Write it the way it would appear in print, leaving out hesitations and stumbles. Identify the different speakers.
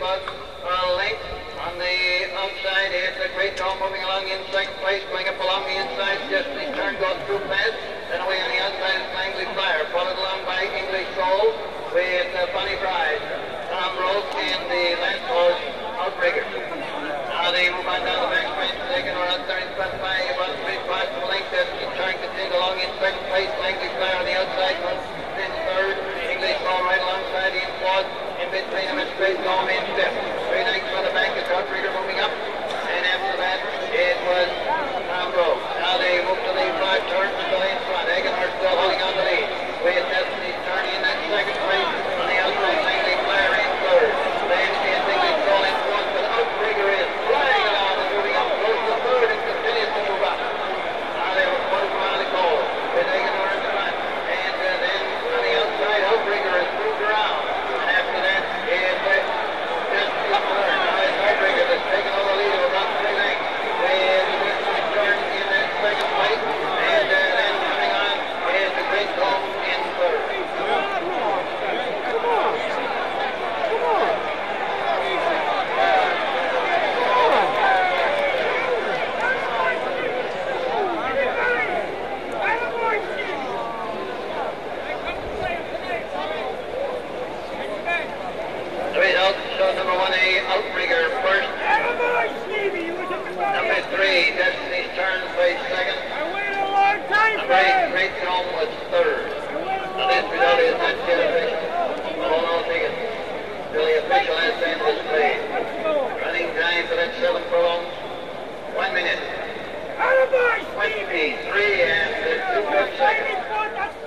Speaker 1: was late. On the outside, it's a Great Dome moving along in second place, going up along the inside. Destiny's Turn goes through fast. Then away on the outside is Langley Flyer, followed along by English Soul with Bonnie Bride, Tom Rose, and the last horse, Outrigger. Now they move on down the back straight, taking around third spot by about 3 spots to length. Destiny's Turn continues along in second place. Langley Flyer on the outside, then third. English Soul right alongside in fourth. In between them is Great Dome in fifth. 3 lengths from the back is Outrigger moving up. And after that, it was Tom Rose. Now they move to the 5 turns until in front. Aguilar still holding on the lead. With Destiny's Turn in that second place. On the outside, Langley Flyer in third. Then is English Soul in fourth, but Outrigger is flying along and moving up close to third and continues to move up. Now they were close around the goal with Aguilar in front. And then on the outside, Outrigger is moved around. And after that, it's Destiny's Turn. Now it's Outrigger that's taken over the lead of about 3 lengths. With Destiny's Turn in that second place. And then coming on is the Great Dome in third. The result shows number 1A, Outrigger first. Number 3, Destiny's Turn placed second. Number 8, Great Dome was third. Now this result is not yet official. Hold on, take it. Really official as the end of this play. Running time for that 7 furlongs. 1 minute. 23 and 2 seconds.